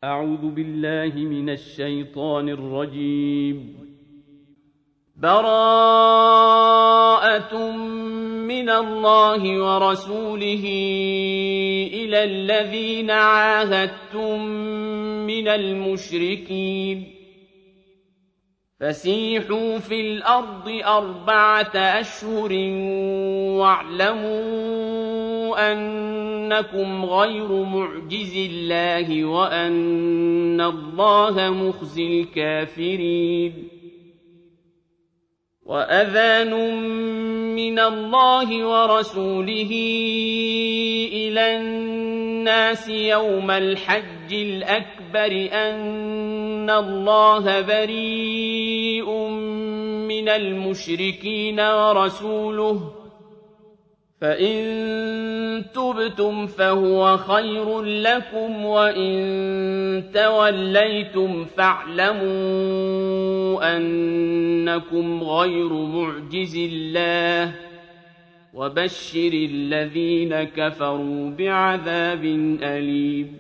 أعوذ بالله من الشيطان الرجيم. براءة من الله ورسوله إلى الذين عاهدتم من المشركين فسيحوا في الأرض 4 أشهر واعلموا أنكم غير معجز الله وأن الله مخزي الكافرين. وأذان من الله ورسوله إلى الناس يوم الحج الأكبر أن الله بريء من المشركين ورسوله فإن تبتم فهو خير لكم وإن توليتم فاعلموا أنكم غير معجز الله وبشر الذين كفروا بعذاب أليم.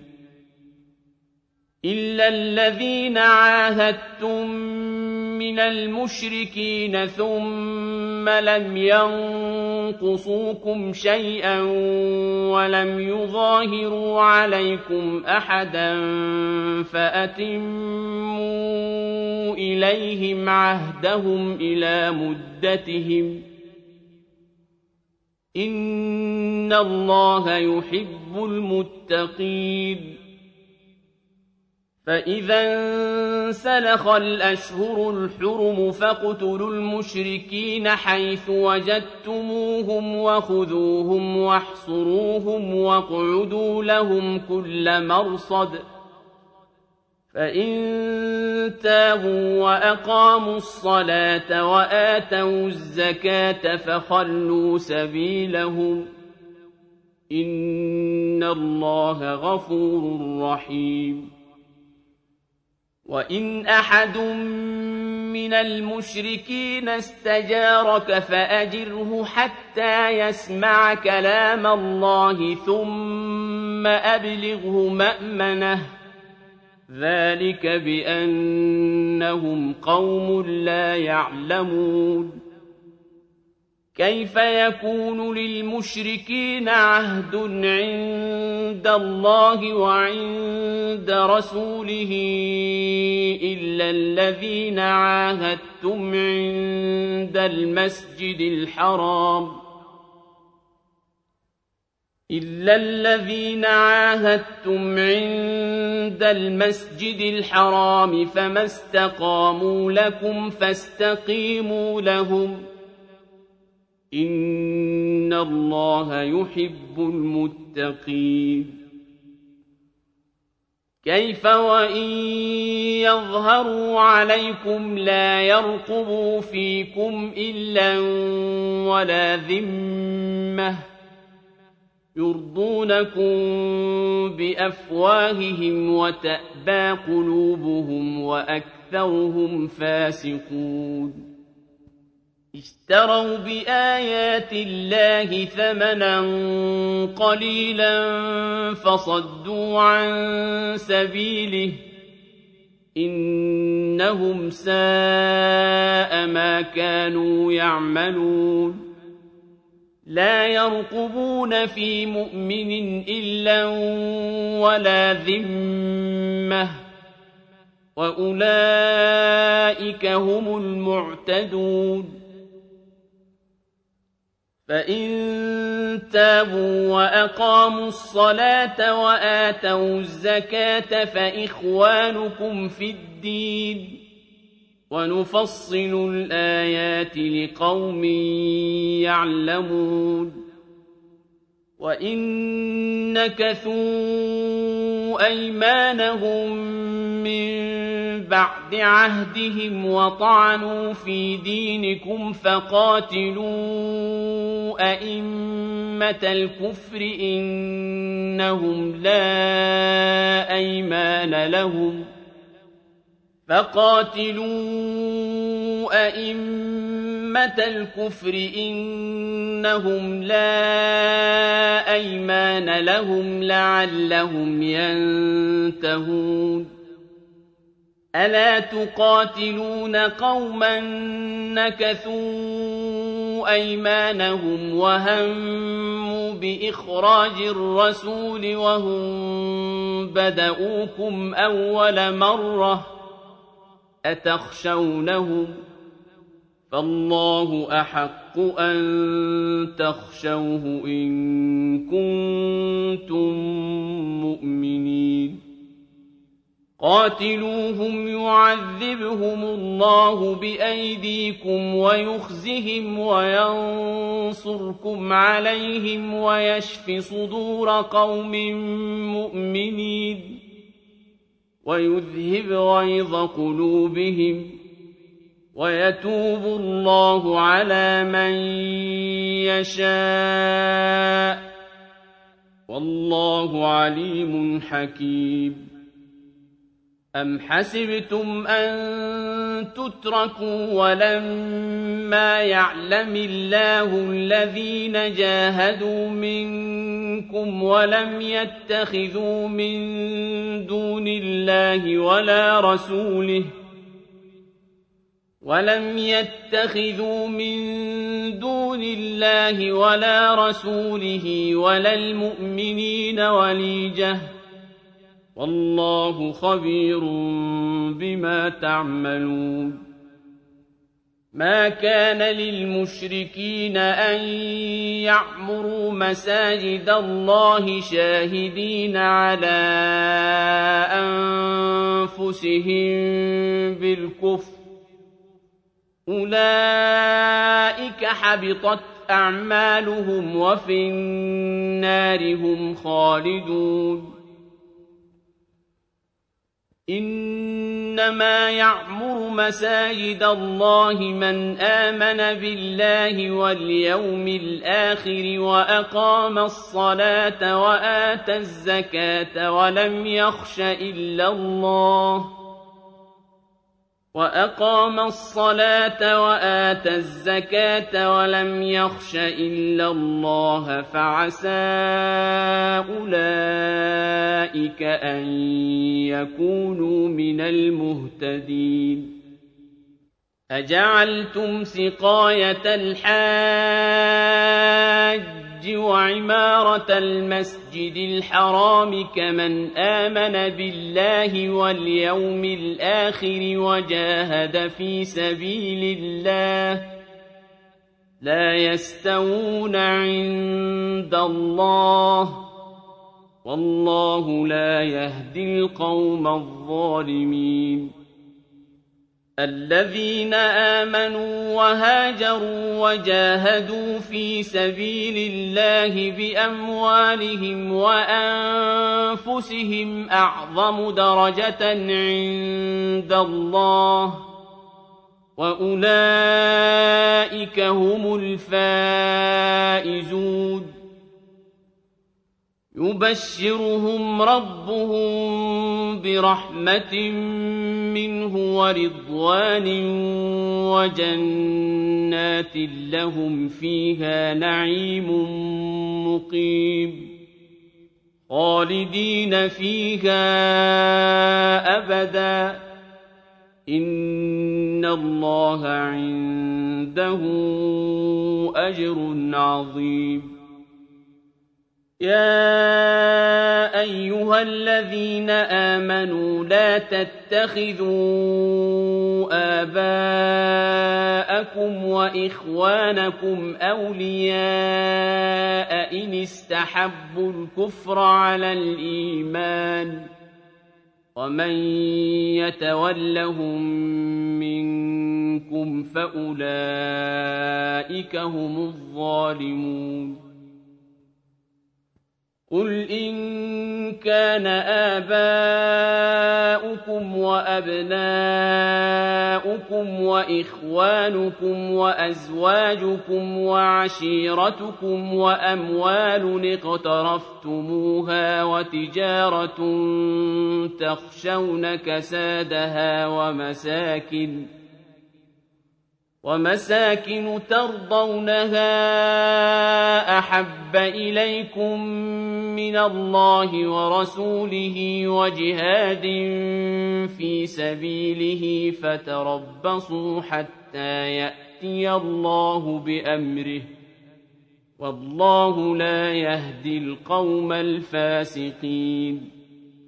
إلا الذين عاهدتم من المشركين ثم لم ينقصوكم شيئا ولم يظاهروا عليكم أحدا فأتموا إليهم عهدهم إلى مدتهم إن الله يحب المتقين. فإذا انسلخ الأشهر الحرم فاقتلوا المشركين حيث وجدتموهم وخذوهم واحصروهم واقعدوا لهم كل مرصد فإن تابوا وأقاموا الصلاة وآتوا الزكاة فخلوا سبيلهم إن الله غفور رحيم. وإن أحد من المشركين استجارك فأجره حتى يسمع كلام الله ثم أبلغه مأمنه ذلك بأنهم قوم لا يعلمون. كيف يكون للمشركين عهد عند الله وعند رسوله إلا الذين عاهدتم عند المسجد الحرام فما استقاموا لكم فاستقيموا لهم إن الله يحب المتقين. كيف وإن يظهروا عليكم لا يرقبوا فيكم إلا ولا ذمة يرضونكم بأفواههم وتأبى قلوبهم وأكثرهم فاسقون. اشتروا بآيات الله ثمنا قليلا فصدوا عن سبيله إنهم ساء ما كانوا يعملون. لا يرقبون في مؤمن إلا ولا ذمة وأولئك هم المعتدون. فإن تابوا وأقاموا الصلاة وآتوا الزكاة فإخوانكم في الدين ونفصل الآيات لقوم يعلمون. وإن نكثوا أيمانهم من بعد عهدهم وطعنوا في دينكم فقاتلوا أئمة الكفر إنهم لا أيمان لهم فقاتلوا أئمة الكفر إنهم لا أيمان لهم لعلهم ينتهون ألا تقاتلون قوما نكثوا أيمانهم وهموا بإخراج الرسول وهم بدؤوكم أول مرة أتخشونهم فالله أحق أن تخشوه إن كنتم مؤمنين قاتلوهم يعذبهم الله بأيديكم ويخزهم وينصركم عليهم ويشف صدور قوم مؤمنين ويذهب غيظ قلوبهم ويتوب الله على من يشاء والله عليم حكيم أم حسبتم أن تتركوا ولما يعلم الله الذين جاهدوا منكم ولم يتخذوا من دون الله ولا رسوله ولا المؤمنين وليجة والله خبير بما تعملون ما كان للمشركين أن يعمروا مساجد الله شاهدين على أنفسهم بالكفر أولئك حبطت أعمالهم وفي النار هم خالدون إنما يعمر مساجد الله من آمن بالله واليوم الآخر وأقام الصلاة وآتى الزكاة ولم يخش إلا الله فعسى أولئك أن يكونوا من المهتدين أجعلتم سقاية الحاج وعمارة المسجد الحرام كمن آمن بالله واليوم الآخر وجاهد في سبيل الله لا يستوون عند الله والله لا يهدي القوم الظالمين الذين آمنوا وهاجروا وجاهدوا في سبيل الله بأموالهم وأنفسهم أعظم درجة عند الله وأولئك هم الفائزون يبشرهم ربهم برحمة منه ورضوان وجنات لهم فيها نعيم مقيم خالدين فيها أبدا إن الله عنده أجر عظيم يا أيها الذين آمنوا لا تتخذوا آباءكم وإخوانكم أولياء إن استحبوا الكفر على الإيمان ومن يتولهم منكم فأولئك هم الظالمون قل إن كان آباؤكم أبناؤكم وأبناؤكم وإخوانكم وأزواجكم وعشيرتكم وأموال اقترفتموها وتجارة تخشون كسادها ومساكن ترضونها أحب إليكم من الله ورسوله وجهاد في سبيله فتربصوا حتى يأتي الله بأمره والله لا يهدي القوم الفاسقين.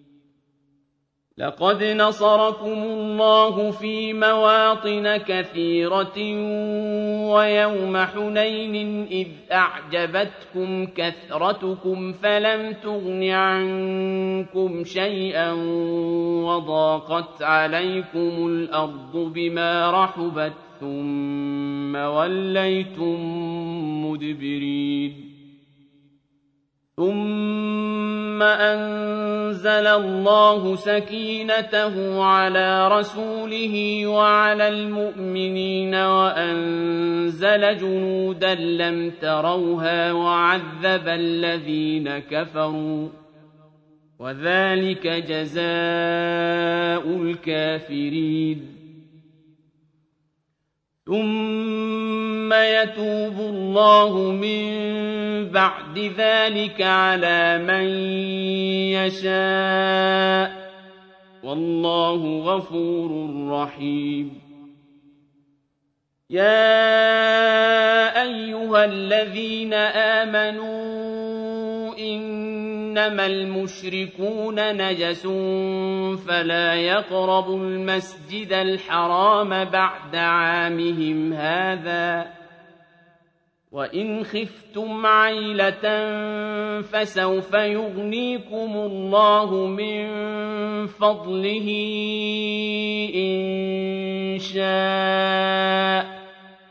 لقد نصركم الله في مواطن كثيرة ويوم حنين إذ أعجبتكم كثرتكم فلم تغن عنكم شيئا وضاقت عليكم الأرض بما رحبت ثم وليتم مدبرين. ثم أنزل الله سكينته على رسوله وعلى المؤمنين وأنزل جنودا لم تروها وعذب الذين كفروا وذلك جزاء الكافرين. ثم يتوب الله من بعد ذلك على من يشاء والله غفور رحيم. يا أيها الذين آمنوا إنما المشركون نجس فلا يقربوا المسجد الحرام بعد عامهم هذا وإن خفتم عيلة فسوف يغنيكم الله من فضله إن شاء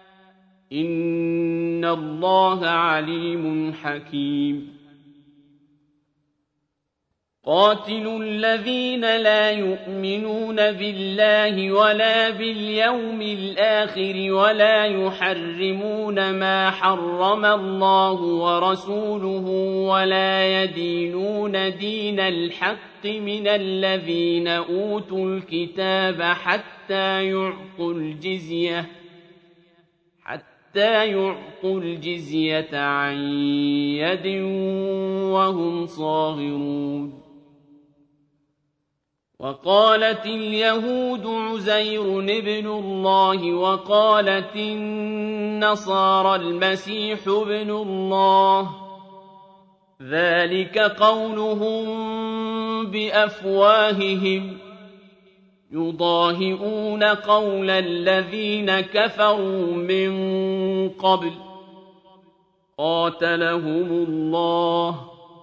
إن الله عليم حكيم. قاتلوا الذين لا يؤمنون بالله ولا باليوم الآخر ولا يحرمون ما حرم الله ورسوله ولا يدينون دين الحق من الذين أوتوا الكتاب حتى يعطوا الجزية عن يد وهم صاغرون. وقالت اليهود عزير ابن الله وقالت النصارى المسيح ابن الله ذلك قولهم بأفواههم يضاهئون قول الذين كفروا من قبل قاتلهم الله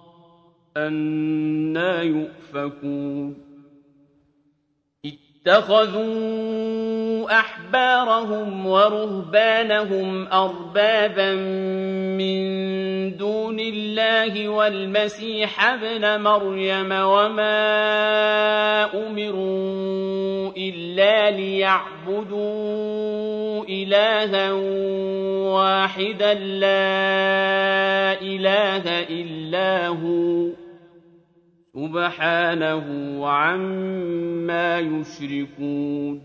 أنى يؤفكون. اتخذوا أحبارهم ورهبانهم أربابا من دون الله والمسيح ابن مريم وما أمروا إلا ليعبدوا إلها واحدا لا إله إلا هو سبحانه عما يشركون.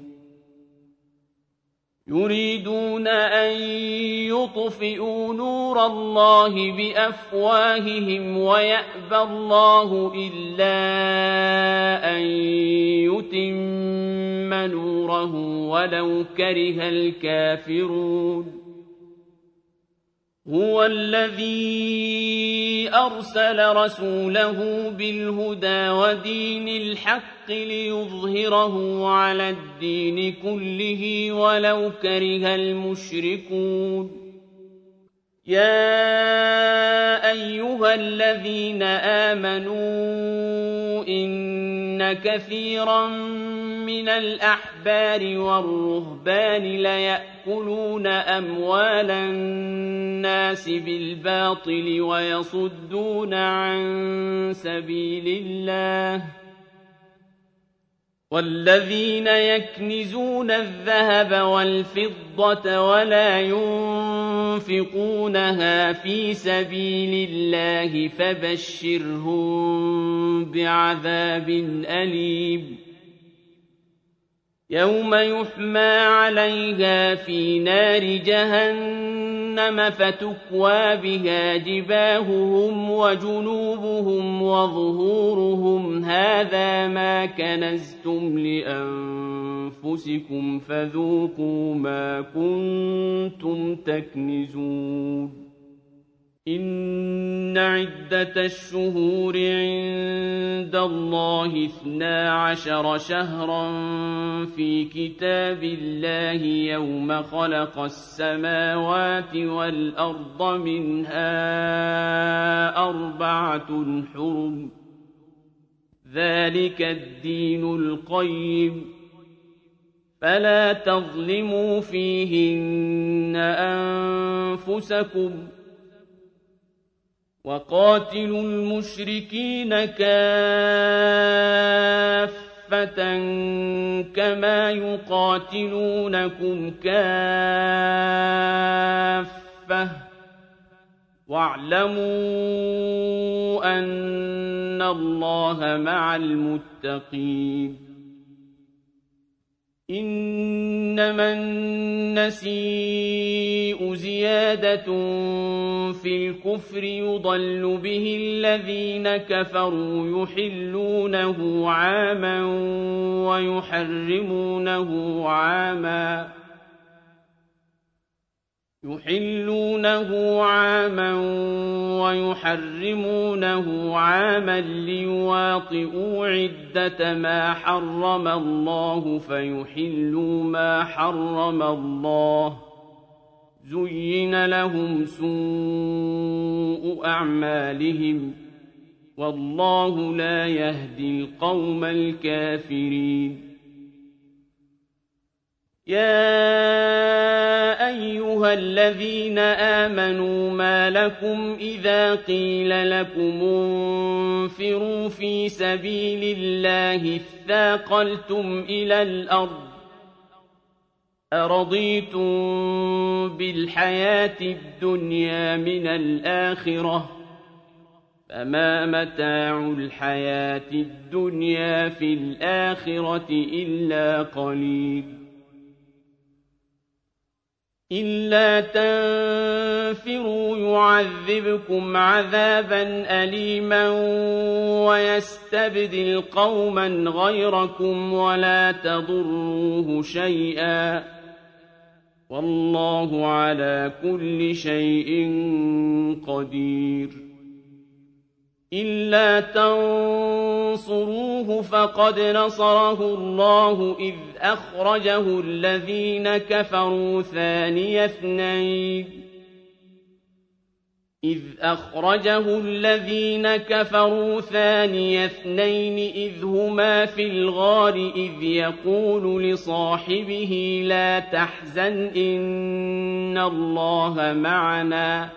يريدون أن يطفئوا نور الله بأفواههم ويأبى الله إلا أن يتم نوره ولو كره الكافرون. هو الذي أرسل رسوله بالهدى ودين الحق ليظهره على الدين كله ولو كره المشركون. يا أيها الذين آمنوا إن كثيرا من الأحبار والرهبان ليأكلون أموال الناس بالباطل ويصدون عن سبيل الله والذين يكنزون الذهب والفضة ولا ينفقونها في سبيل الله فبشرهم بعذاب أليم يوم يحمى عليها في نار جهنم فتكوى بها جباههم وجنوبهم وظهورهم هذا ما كنزتم لأنفسكم فذوقوا ما كنتم تكنزون إن عدة الشهور عند الله 12 شهرا في كتاب الله يوم خلق السماوات والأرض منها 4 حرم ذلك الدين القيم فلا تظلموا فيهن أنفسكم وقاتلوا المشركين كافة كما يقاتلونكم كافة واعلموا أن الله مع المتقين إنما النسيء زيادة في الكفر يضل به الذين كفروا يحلونه عاما ويحرمونه عاما ليواطئوا عدة ما حرم الله فيحلوا ما حرم الله زين لهم سوء أعمالهم والله لا يهدي القوم الكافرين يا أيها الذين آمنوا ما لكم إذا قيل لكم انفروا في سبيل الله اثاقلتم إلى الأرض أرضيتم بالحياة الدنيا من الآخرة فما متاع الحياة الدنيا في الآخرة إلا قليل إلا تنفروا يعذبكم عذابا أليما ويستبدل قوما غيركم ولا تضروه شيئا والله على كل شيء قدير إلا تنصروه فقد نصره الله إذ أخرجه الذين كفروا ثاني اثنين إذ هما في الغار إذ يقول لصاحبه لا تحزن إن الله معنا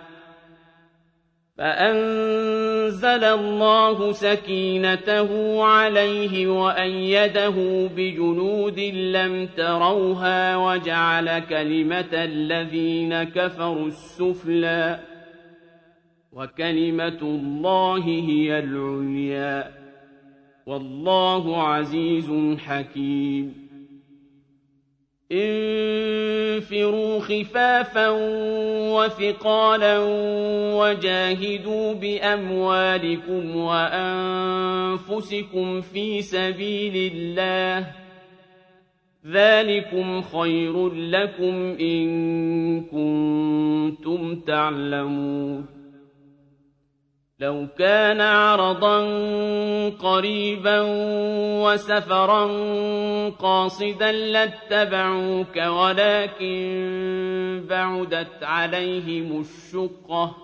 فأنزل الله سكينته عليه وأيده بجنود لم تروها وجعل كلمة الذين كفروا السفلى وكلمة الله هي العليا والله عزيز حكيم انفروا خفافا وثقالا وجاهدوا بأموالكم وأنفسكم في سبيل الله ذلكم خير لكم إن كنتم تعلمون لو كان عرضا قريبا وسفرا قاصدا لاتبعوك ولكن بعدت عليهم الشقة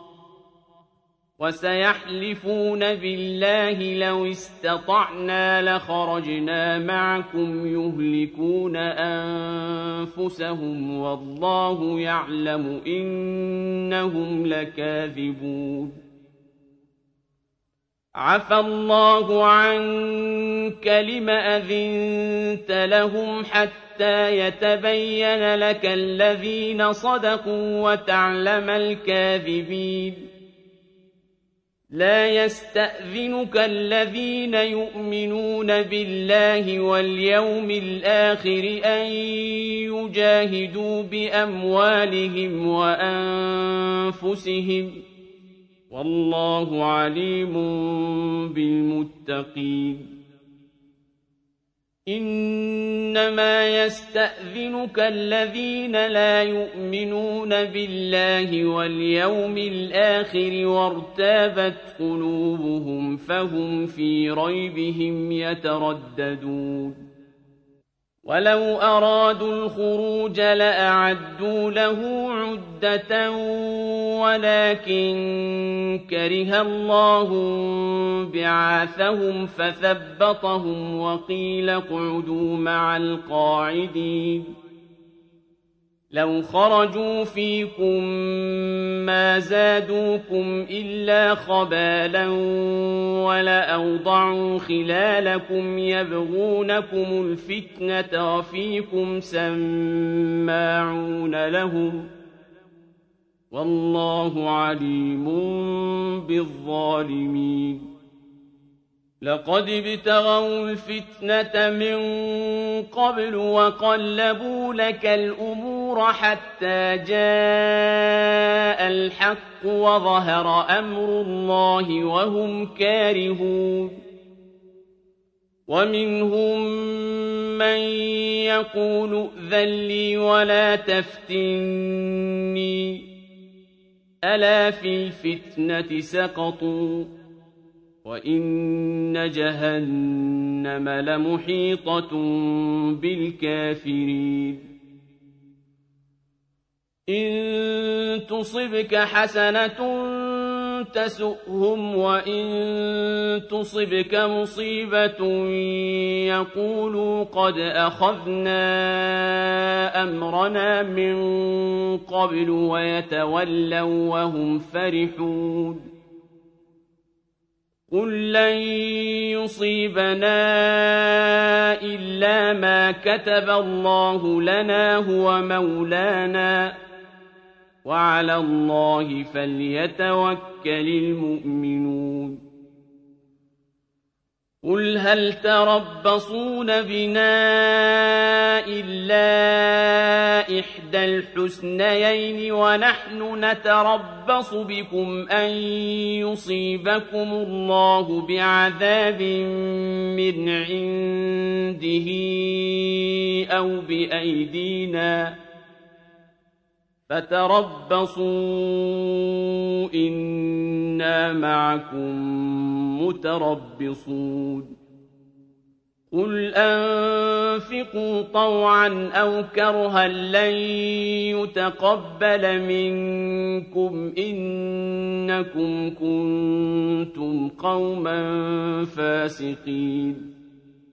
وسيحلفون بالله لو استطعنا لخرجنا معكم يهلكون أنفسهم والله يعلم إنهم لكاذبون عفى الله عنك لم أذنت لهم حتى يتبين لك الذين صدقوا وتعلم الكاذبين لا يستأذنك الذين يؤمنون بالله واليوم الآخر أن يجاهدوا بأموالهم وأنفسهم والله عليم بالمتقين إنما يستأذنك الذين لا يؤمنون بالله واليوم الآخر وارتابت قلوبهم فهم في ريبهم يترددون ولو أرادوا الخروج لأعدوا له عدة ولكن كره الله بعاثهم فثبطهم وقيل اقعدوا مع القاعدين لو خرجوا فيكم ما زادوكم إلا خبالا ولأوضعوا خلالكم يبغونكم الفتنة وفيكم سماعون لهم والله عليم بالظالمين لقد ابتغوا الفتنة من قبل وقلبوا لك الأمور حتى جاء الحق وظهر أمر الله وهم كارهون ومنهم من يقول ائذن لي ولا تفتني ألا في الفتنة سقطوا وإن جهنم لمحيطة بالكافرين إن تصبك حسنة تسؤهم وإن تصبك مصيبة يقولوا قد أخذنا أمرنا من قبل ويتولوا وهم فرحون قل لن يصيبنا إلا ما كتب الله لنا هو مولانا وعلى الله فليتوكل المؤمنون قل هل تربصون بنا إلا إحدى الحسنيين ونحن نتربص بكم أن يصيبكم الله بعذاب من عنده أو بأيدينا فتربصوا إنا معكم متربصون قل أنفقوا طوعا أو كرها لن يتقبل منكم إنكم كنتم قوما فاسقين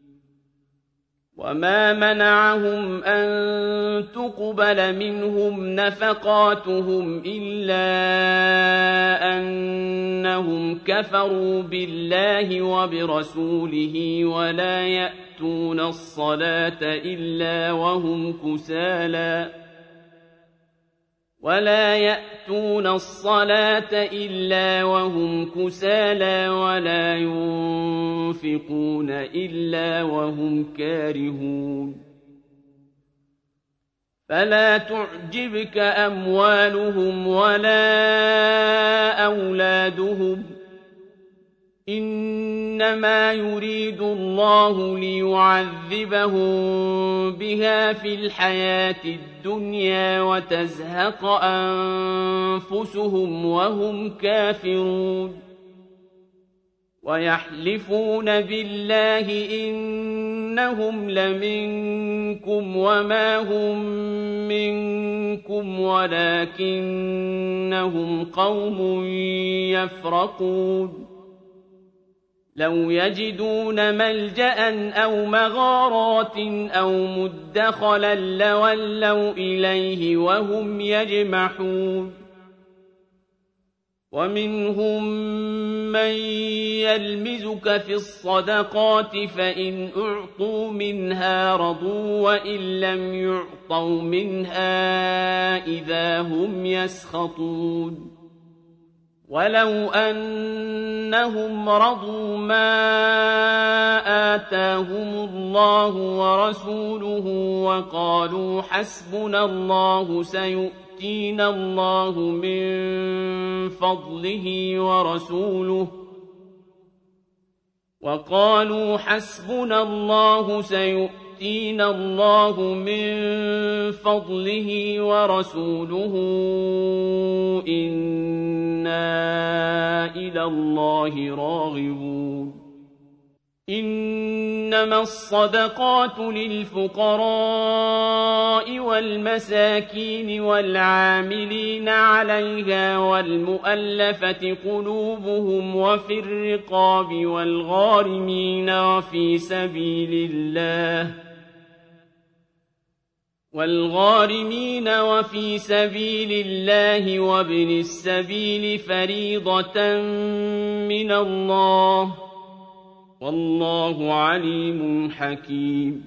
وما منعهم أن تقبل منهم نفقاتهم إلا أنهم كفروا بالله وبرسوله ولا يأتون الصلاة إلا وهم كسالى ولا ينفقون إلا وهم كارهون فلا تعجبك أموالهم ولا أولادهم إنما يريد الله ليعذبهم بها في الحياة الدنيا وتزهق أنفسهم وهم كافرون ويحلفون بالله إنهم لمنكم وما هم منكم ولكنهم قوم يفرقون لو يجدون ملجأ أو مغارات أو مدخلا لولوا إليه وهم يجمحون ومنهم من يلمزك في الصدقات فإن أعطوا منها رضوا وإن لم يعطوا منها إذا هم يسخطون ولو أنهم رضوا ما آتاهم الله ورسوله وقالوا حسبنا الله سيؤتينا الله من فضله ورسوله إنا إلى الله راغبون إنما الصدقات للفقراء والمساكين والعاملين عليها والمؤلفة قلوبهم وفي الرقاب والغارمين وفي سبيل الله وابن السبيل فريضة من الله والله عليم حكيم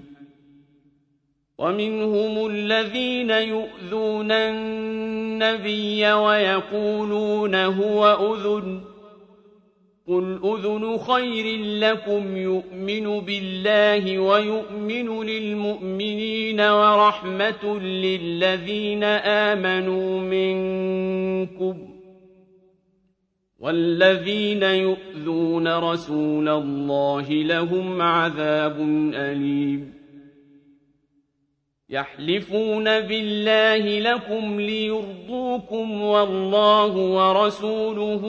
ومنهم الذين يؤذون النبي ويقولون هو أذن قل أذن خير لكم يؤمن بالله ويؤمن للمؤمنين ورحمة للذين آمنوا منكم والذين يؤذون رسول الله لهم عذاب أليم يحلفون بالله لكم ليرضوكم والله ورسوله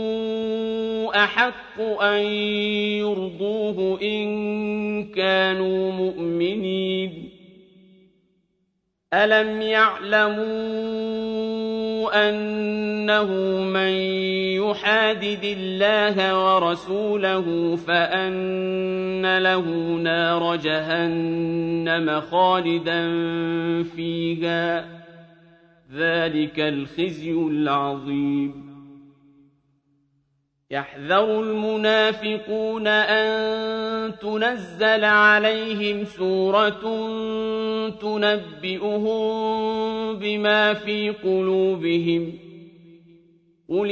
أحق أن يرضوه إن كانوا مؤمنين ألم يعلموا أنه من يحادد الله ورسوله فأن له نار جهنم خالدا فيها ذلك الخزي العظيم يحذر المنافقون أن تنزل عليهم سورة تنبئهم بما في قلوبهم قل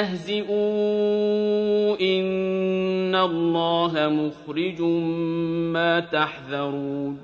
استهزئوا إن الله مخرج ما تحذرون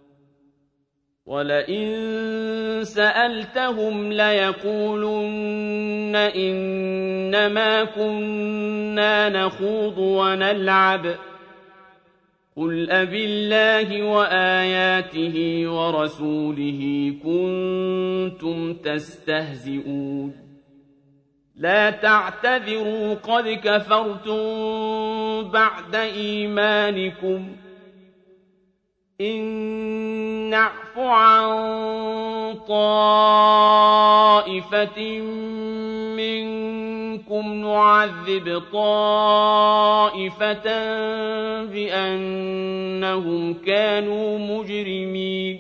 ولئن سألتهم ليقولن إنما كنا نخوض ونلعب قل أبالله وآياته ورسوله كنتم تستهزئون لا تعتذروا قد كفرتم بعد إيمانكم إن نعف عن طائفة منكم نعذب طائفة بأنهم كانوا مجرمين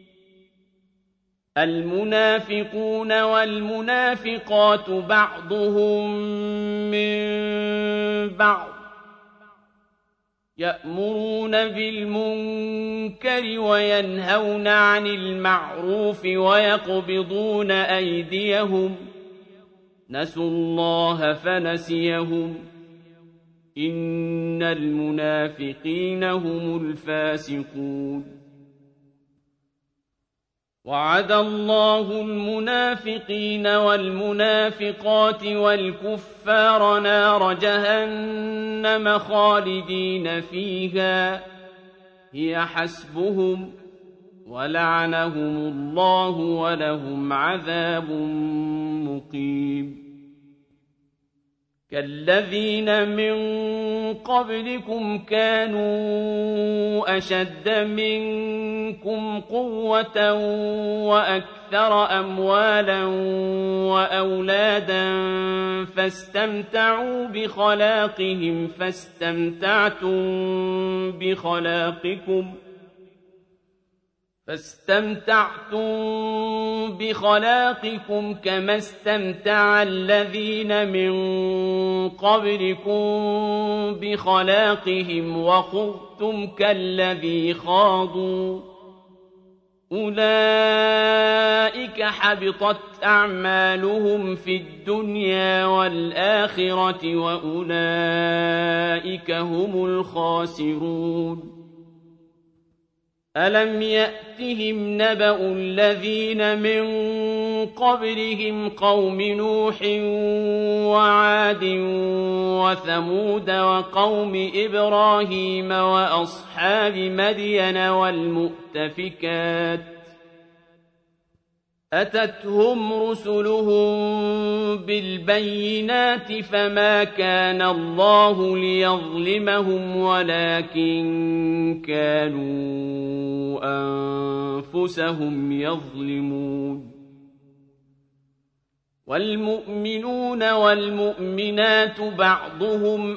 المنافقون والمنافقات بعضهم من بعض يأمرون بالمنكر وينهون عن المعروف ويقبضون أيديهم نسوا الله فنسيهم إن المنافقين هم الفاسقون وعد الله المنافقين والمنافقات والكفار نار جهنم خالدين فيها هي حسبهم ولعنهم الله ولهم عذاب مقيم كالذين من قبلكم كانوا أشد منكم قوة وأكثر أموالا وأولادا فاستمتعوا بخلاقهم فاستمتعتم بخلاقكم كما استمتع الذين من قبلكم بخلاقهم وخضتم كالذي خاضوا أولئك حبطت أعمالهم في الدنيا والآخرة وأولئك هم الخاسرون ألم يأتهم نبأ الذين من قبلهم قوم نوح وعاد وثمود وقوم إبراهيم وأصحاب مدين والمؤتفكات أتتهم رسلهم بالبينات فما كان الله ليظلمهم ولكن كانوا أنفسهم يظلمون والمؤمنون والمؤمنات بعضهم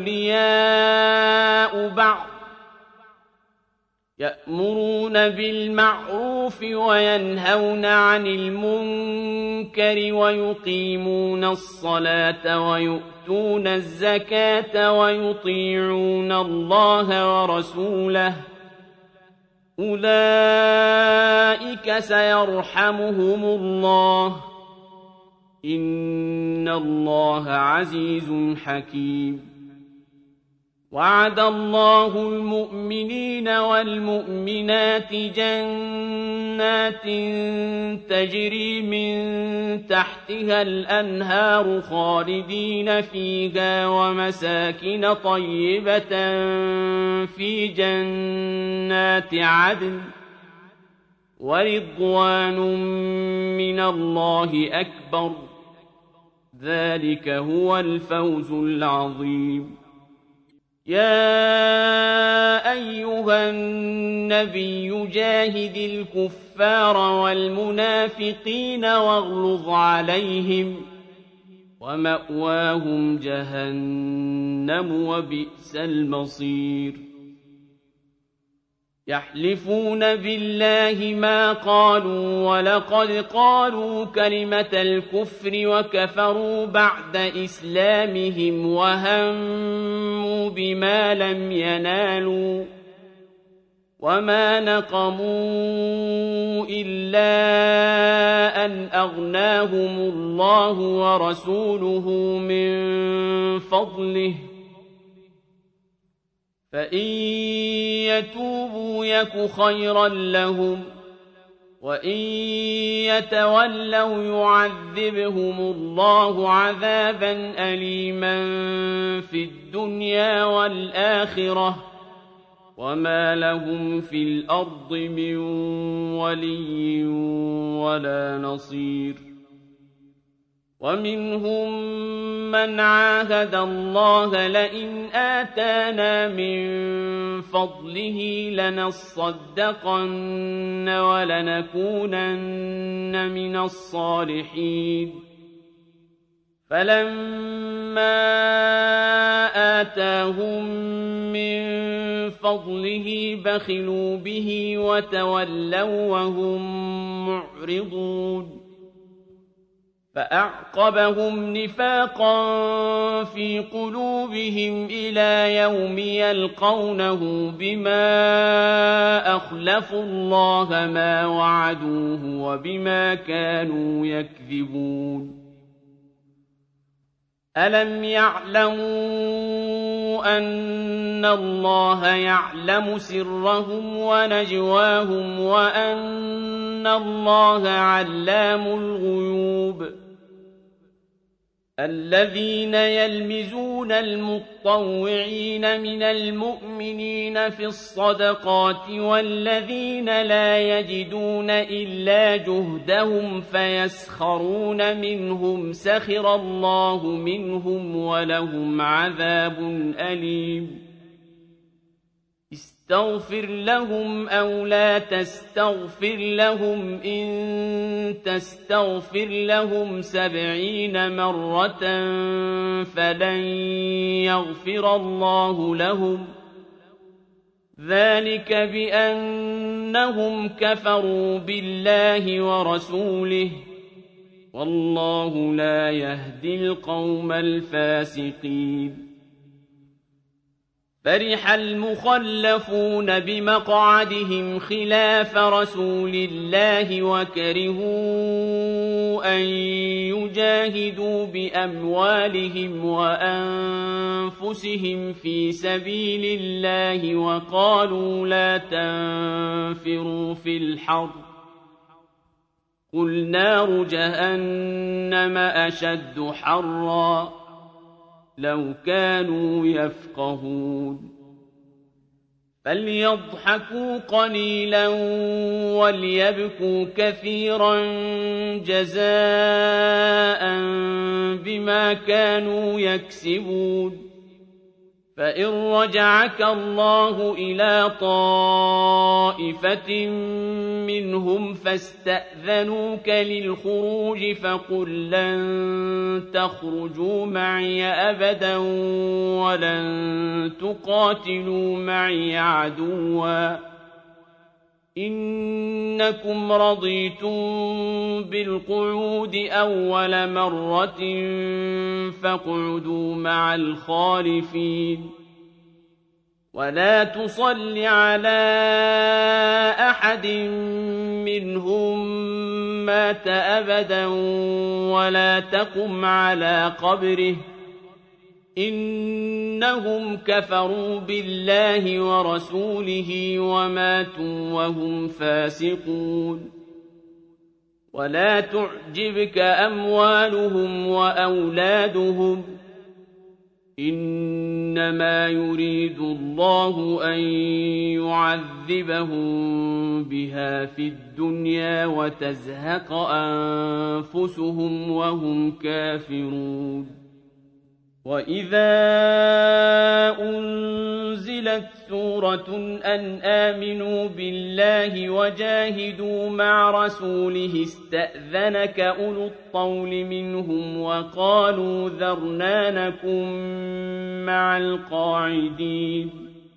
أولياء بعض يأمرون بالمعروف وينهون عن المنكر ويقيمون الصلاة ويؤتون الزكاة ويطيعون الله ورسوله أولئك سيرحمهم الله إن الله عزيز حكيم وعد الله المؤمنين والمؤمنات جنات تجري من تحتها الأنهار خالدين فيها ومساكن طيبة في جنات عدن ورضوان من الله أكبر ذلك هو الفوز العظيم يا أيها النبي جاهد الكفار والمنافقين واغلظ عليهم ومأواهم جهنم وبئس المصير يحلفون بالله ما قالوا ولقد قالوا كلمة الكفر وكفروا بعد إسلامهم وهموا بما لم ينالوا وما نقموا إلا أن أغناهم الله ورسوله من فضله فإن يتوبوا يك خيرا لهم وإن يتولوا يعذبهم الله عذابا أليما في الدنيا والآخرة وما لهم في الأرض من ولي ولا نصير ومنهم من عاهد الله لئن آتانا من فضله لنصدقن ولنكونن من الصالحين فلما آتاهم من فضله بخلوا به وتولوا وهم معرضون فأعقبهم نفاقا في قلوبهم إلى يوم يلقونه بما أخلفوا الله ما وعدوه وبما كانوا يكذبون ألم يعلموا أن الله يعلم سرهم ونجواهم وأن الله علام الغيوب الذين يلمزون المطوعين من المؤمنين في الصدقات والذين لا يجدون إلا جهدهم فيسخرون منهم سخر الله منهم ولهم عذاب أليم استغفر لهم أو لا تستغفر لهم إن تستغفر لهم 70 مرة فلن يغفر الله لهم ذلك بأنهم كفروا بالله ورسوله والله لا يهدي القوم الفاسقين فرح المخلفون بمقعدهم خلاف رسول الله وكرهوا أن يجاهدوا بأموالهم وأنفسهم في سبيل الله وقالوا لا تنفروا في الحر قل نار جهنم أشد حرًّا لو كانوا يفقهون فليضحكوا قليلا وليبكوا كثيرا جزاء بما كانوا يكسبون فإن رجعك الله إلى طائفة منهم فاستأذنوك للخروج فقل لن تخرجوا معي أبدا ولن تقاتلوا معي عدوا إنكم رضيتم بالقعود أول مرة فاقعدوا مع الخالفين ولا تصل على أحد منهم مات أبدا ولا تقم على قبره إنهم كفروا بالله ورسوله وماتوا وهم فاسقون ولا تعجبك أموالهم وأولادهم إنما يريد الله أن يعذبهم بها في الدنيا وتزهق أنفسهم وهم كافرون وإذا أنزلت سورة أن آمنوا بالله وجاهدوا مع رسوله استأذنك أولو الطول منهم وقالوا ذرنا نكن مع القاعدين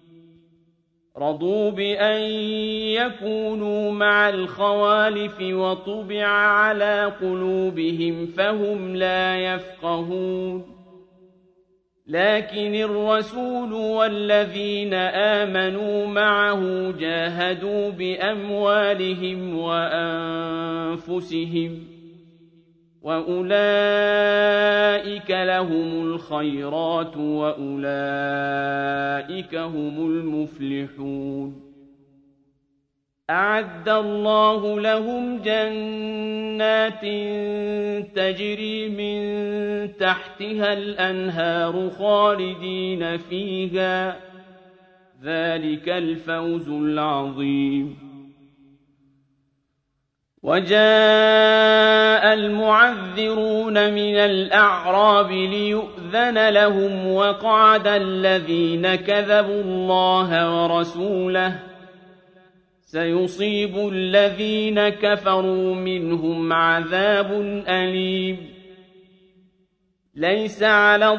رضوا بأن يكونوا مع الخوالف وطبع على قلوبهم فهم لا يفقهون لكن الرسول والذين آمنوا معه جاهدوا بأموالهم وأنفسهم وأولئك لهم الخيرات وأولئك هم المفلحون أعد الله لهم جنات تجري من تحتها الأنهار خالدين فيها ذلك الفوز العظيم وجاء المعذرون من الأعراب ليؤذن لهم وقعد الذين كذبوا الله ورسوله سيصيب الذين كفروا منهم عذاب أليم ليس على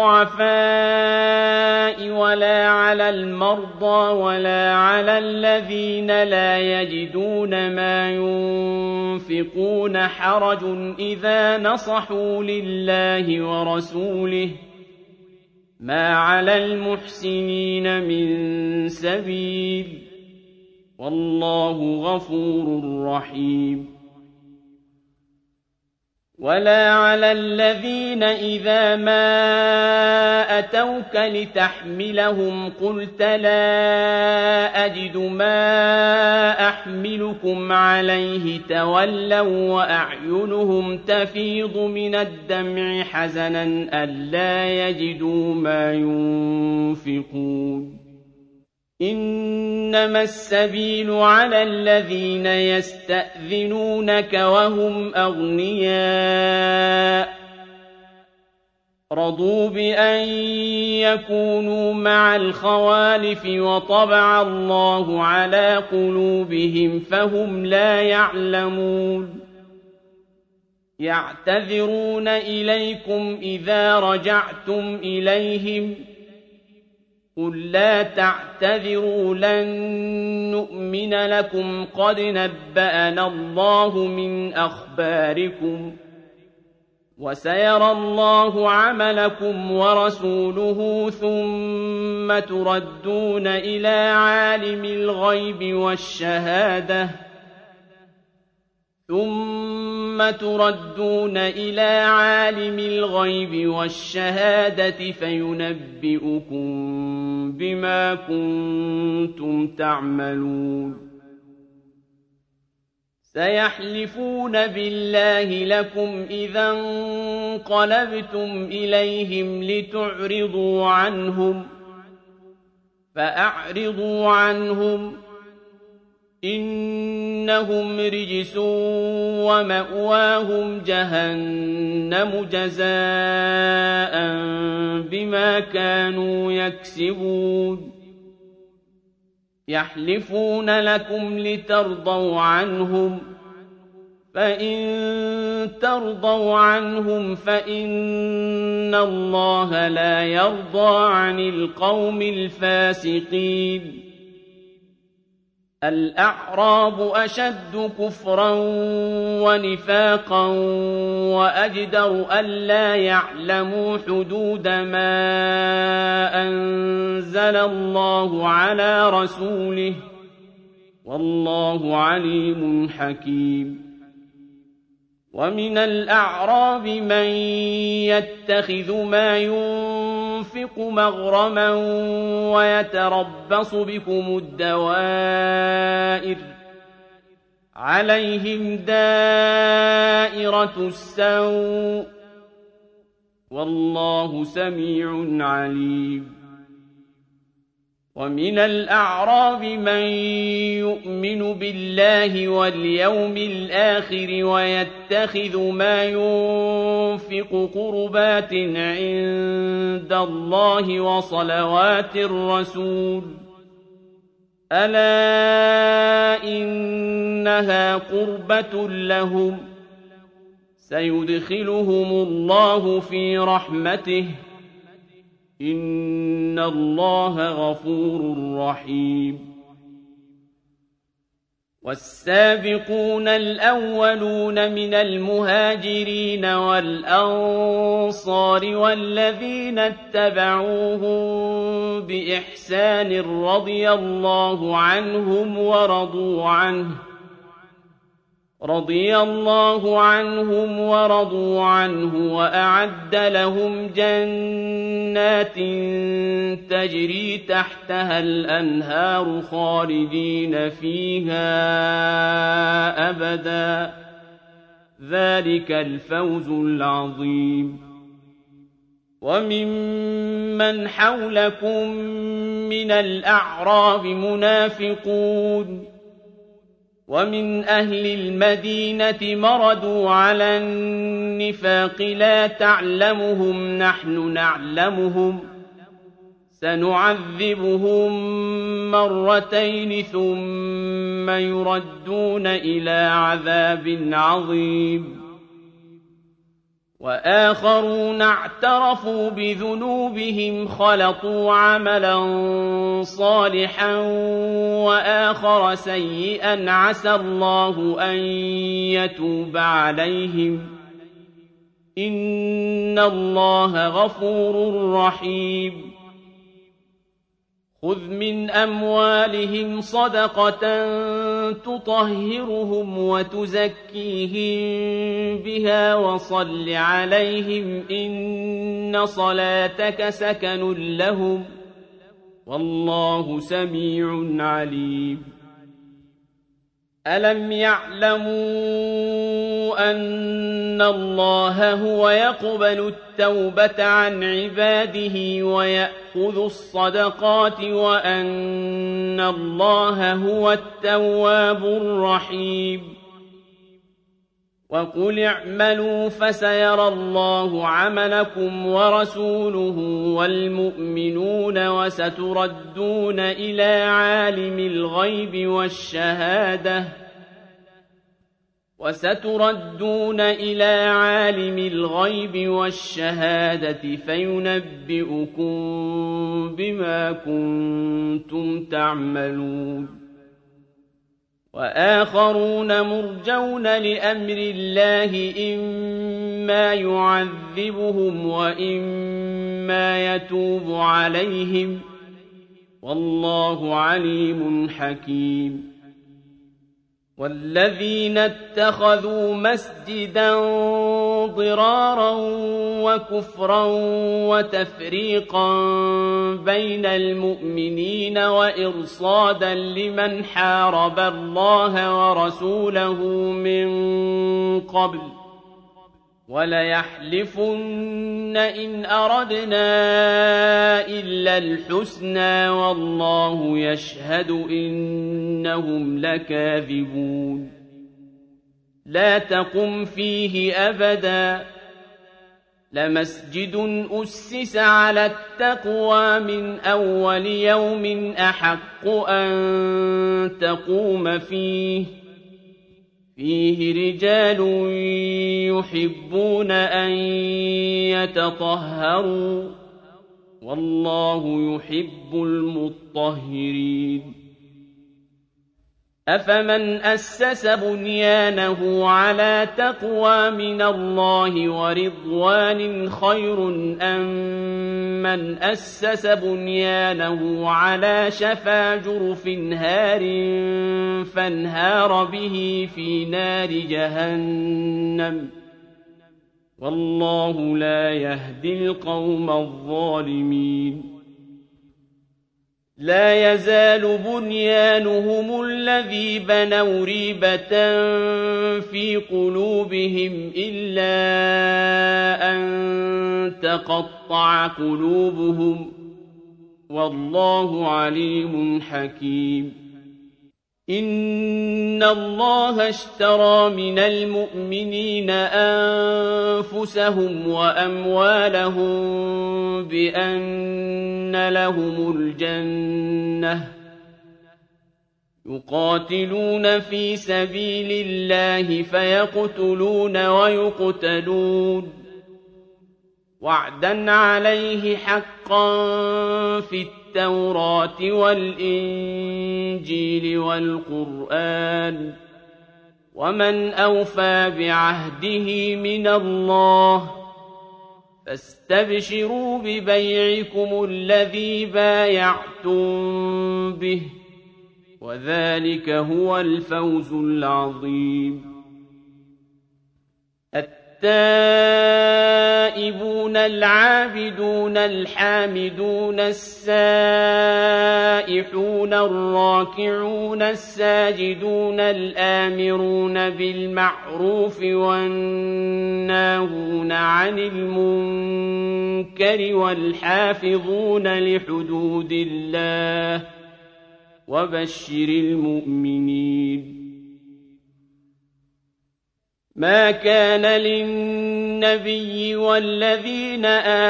الضعفاء ولا على المرضى ولا على الذين لا يجدون ما ينفقون حرج إذا نصحوا لله ورسوله ما على المحسنين من سبيل والله غفور رحيم ولا على الذين إذا ما أتوك لتحملهم قلت لا أجد ما أحملكم عليه تولوا وأعينهم تفيض من الدمع حزنا ألا يجدوا ما ينفقون إنما السبيل على الذين يستأذنونك وهم أغنياء رضوا بأن يكونوا مع الخوالف وطبع الله على قلوبهم فهم لا يعلمون يعتذرون إليكم إذا رجعتم إليهم قل لا تعتذروا لن نؤمن لكم قد نبأنا الله من أخباركم وسيرى الله عملكم ورسوله ثم تردون إلى عالم الغيب والشهادة فينبئكم بما كنتم تعملون سيحلفون بالله لكم إذا انقلبتم إليهم لتعرضوا عنهم فأعرضوا عنهم إنهم رجس ومأواهم جهنم جزاء بما كانوا يكسبون يحلفون لكم لترضوا عنهم فإن ترضوا عنهم فإن الله لا يرضى عن القوم الفاسقين الأعراب أشد كفرا ونفاقا وأجدر ألا يعلموا حدود ما أنزل الله على رسوله والله عليم حكيم ومن الأعراب من يتخذ ما ينفق مغرما ويتربص بكم الدوائر عليهم دائرة السوء والله سميع عليم ومن الأعراب من يؤمن بالله واليوم الآخر ويتخذ ما ينفق قربات عند الله وصلوات الرسول ألا إنها قربة لهم سيدخلهم الله في رحمته إن الله غفور رحيم والسابقون الأولون من المهاجرين والأنصار والذين اتبعوهم بإحسان رضي الله عنهم ورضوا عنه وأعد لهم جنات تجري تحتها الأنهار خالدين فيها أبدا ذلك الفوز العظيم وممن حولكم من الأعراب منافقون ومن أهل المدينة مردوا على النفاق لا تعلمهم نحن نعلمهم سنعذبهم مرتين ثم يردون إلى عذاب عظيم وآخرون اعترفوا بذنوبهم خلطوا عملا صالحا وآخر سيئا عسى الله أن يتوب عليهم إن الله غفور رحيم خذ من أموالهم صدقة تطهرهم وتزكيهم بها وصل عليهم إن صلاتك سكن لهم والله سميع عليم ألم يعلموا أن الله هو يقبل التوبة عن عباده ويأخذ الصدقات وأن الله هو التواب الرحيم وقل اعملوا فسيرى الله عملكم ورسوله والمؤمنون وستردون إلى عالم الغيب والشهادة وستردون إلى عالم الغيب والشهادة فينبئكم بما كنتم تعملون وآخرون مرجون لأمر الله إما يعذبهم وإما يتوب عليهم والله عليم حكيم والذين اتخذوا مسجدا ضرارا وكفرا وتفريقا بين المؤمنين وإرصادا لمن حارب الله ورسوله من قبل وليحلفن إن أردنا إلا الحسنى والله يشهد إنهم لكاذبون لا تقم فيه أبدا لمسجد أسس على التقوى من أول يوم أحق أن تقوم فيه رجال يحبون أن يتطهروا والله يحب المطهرين أفمن أسس بنيانه على تقوى من الله ورضوان خير أم من أسس بنيانه على شفا جرف هار فانهار به في نار جهنم والله لا يهدي القوم الظالمين لا يزال بنيانهم الذي بنوا ريبة في قلوبهم إلا أن تقطع قلوبهم والله عليم حكيم إن الله اشترى من المؤمنين أنفسهم وأموالهم بأن لهم الجنة يقاتلون في سبيل الله فيقتلون ويقتلون وعدا عليه حقا في التوراة والإنجيل والقرآن ومن أوفى بعهده من الله فاستبشروا ببيعكم الذي بايعتم به وذلك هو الفوز العظيم التائبون العابدون الحامدون السائحون الراكعون الساجدون الآمرون بالمعروف والناهون عن المنكر والحافظون لحدود الله وبشر المؤمنين ما كان للنبي والذين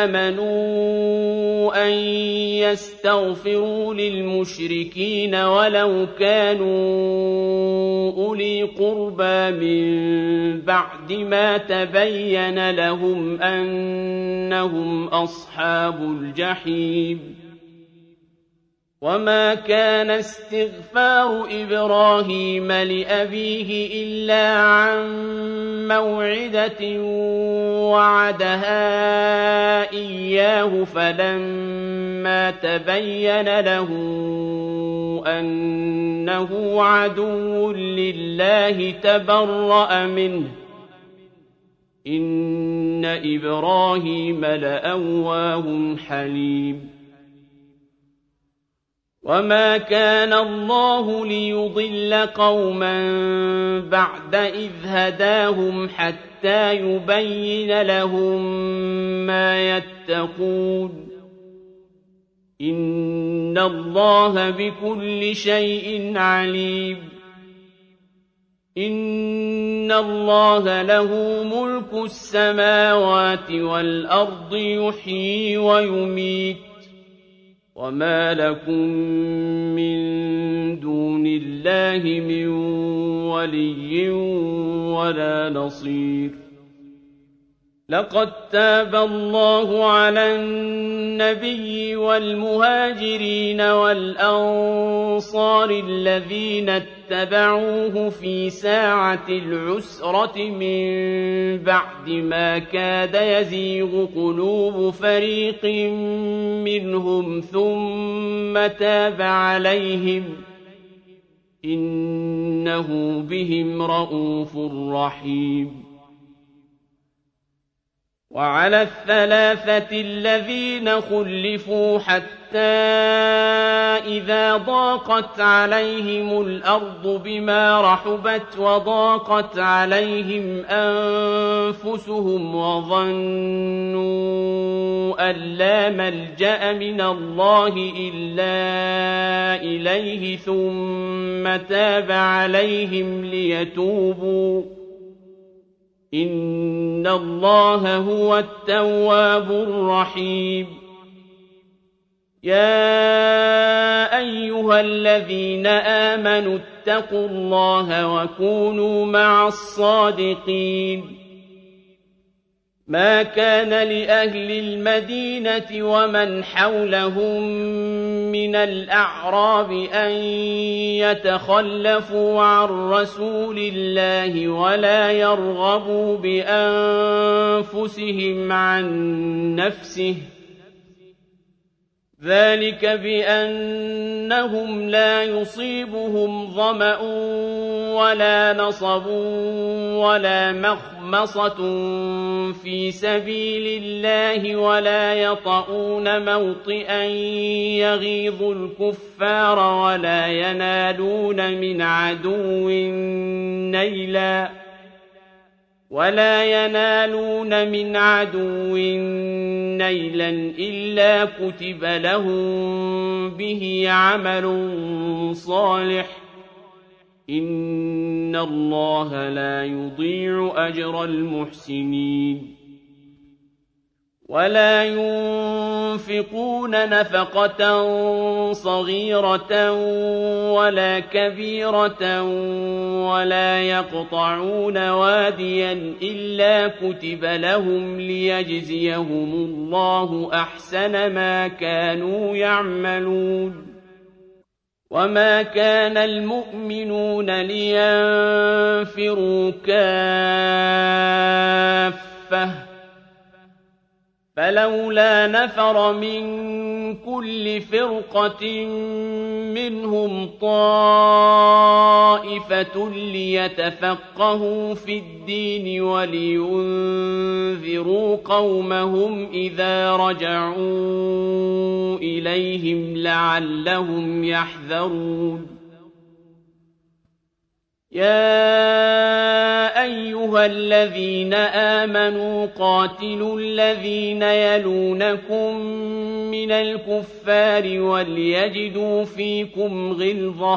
آمنوا أن يستغفروا للمشركين ولو كانوا أولي قربى من بعد ما تبين لهم أنهم أصحاب الجحيم وما كان استغفار إبراهيم لأبيه إلا عن موعدة وعدها إياه فلما تبين له أنه عدو لله تبرأ منه إن إبراهيم لأواه حليم وما كان الله ليضل قوما بعد إذ هداهم حتى يبين لهم ما يتقون إن الله بكل شيء عليم إن الله له ملك السماوات والأرض يحيي ويميت وما لكم من دون الله من ولي ولا نصير. لقد تاب الله على النبي والمهاجرين والأنصار الذين اتبعوه في ساعة العسرة من بعد ما كاد يزيغ قلوب فريق منهم ثم تاب عليهم إنه بهم رءوف رحيم. وعلى الثلاثة الذين خلفوا حتى إذا ضاقت عليهم الأرض بما رحبت وضاقت عليهم أنفسهم وظنوا أن لا ملجأ من الله إلا إليه ثم تاب عليهم ليتوبوا إن الله هو التواب الرحيم. يا أيها الذين آمنوا اتقوا الله وكونوا مع الصادقين. ما كان لأهل المدينة ومن حولهم من الأعراب أن يتخلفوا عن رسول الله ولا يرغبوا بأنفسهم عن نفسه ذلك بأنهم لا يصيبهم ظمأ ولا نصب ولا مخمصة في سبيل الله ولا يطؤون موطئا يغيظ الكفار ولا ينالون من عدو نيلا إلا كتب لهم به عمل صالح إن الله لا يضيع أجر المحسنين. ولا ينفقون نفقة صغيرة ولا كبيرة ولا يقطعون واديا إلا كتب لهم ليجزيهم الله أحسن ما كانوا يعملون. وما كان المؤمنون لينفروا كافة فلولا نفر من كل فرقة منهم طائفة ليتفقهوا في الدين ولينذروا قومهم إذا رجعوا إليهم لعلهم يحذرون. يا أيها الذين آمنوا قاتلوا الذين يلونكم من الكفار وليجدوا فيكم غلظة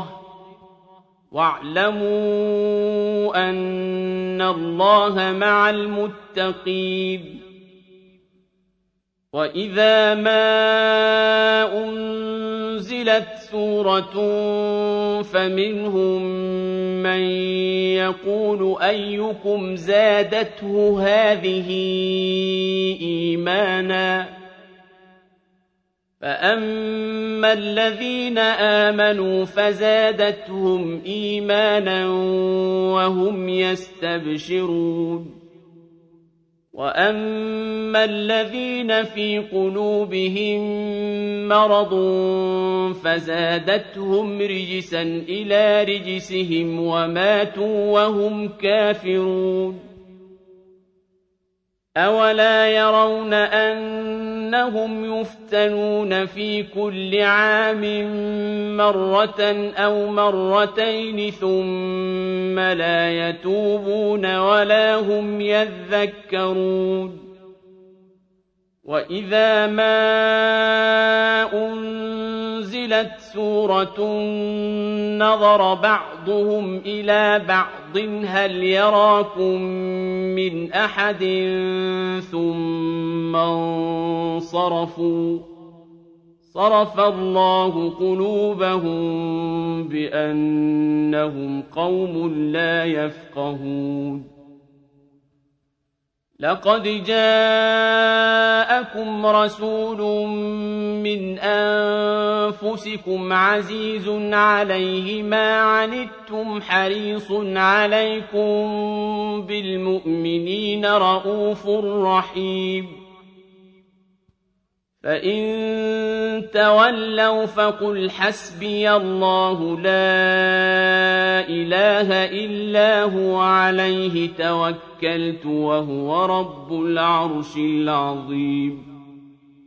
واعلموا أن الله مع المتقين. وإذا ما أنزلت سورة فمنهم من يقول أيكم زادته هذه إيمانا فأما الذين آمنوا فزادتهم إيمانا وهم يستبشرون. وأما الذين في قلوبهم مرض فزادتهم رجسا إلى رجسهم وماتوا وهم كافرون. أولا يرون أنهم يفتنون في كل عام مرة أو مرتين ثم لا يتوبون ولا هم يذكرون. وإذا ما أنزلت سورة نظر بعضهم إلى بعض هل يراكم من أحد ثم انصرفوا صرف الله قلوبهم بأنهم قوم لا يفقهون لقد جاءكم رسول من أنفسكم عزيز عليه ما عنتم حريص عليكم بالمؤمنين رءوف رحيم فإن تولوا فقل حسبي الله لا إله إلا هو عليه توكلت وهو رب العرش العظيم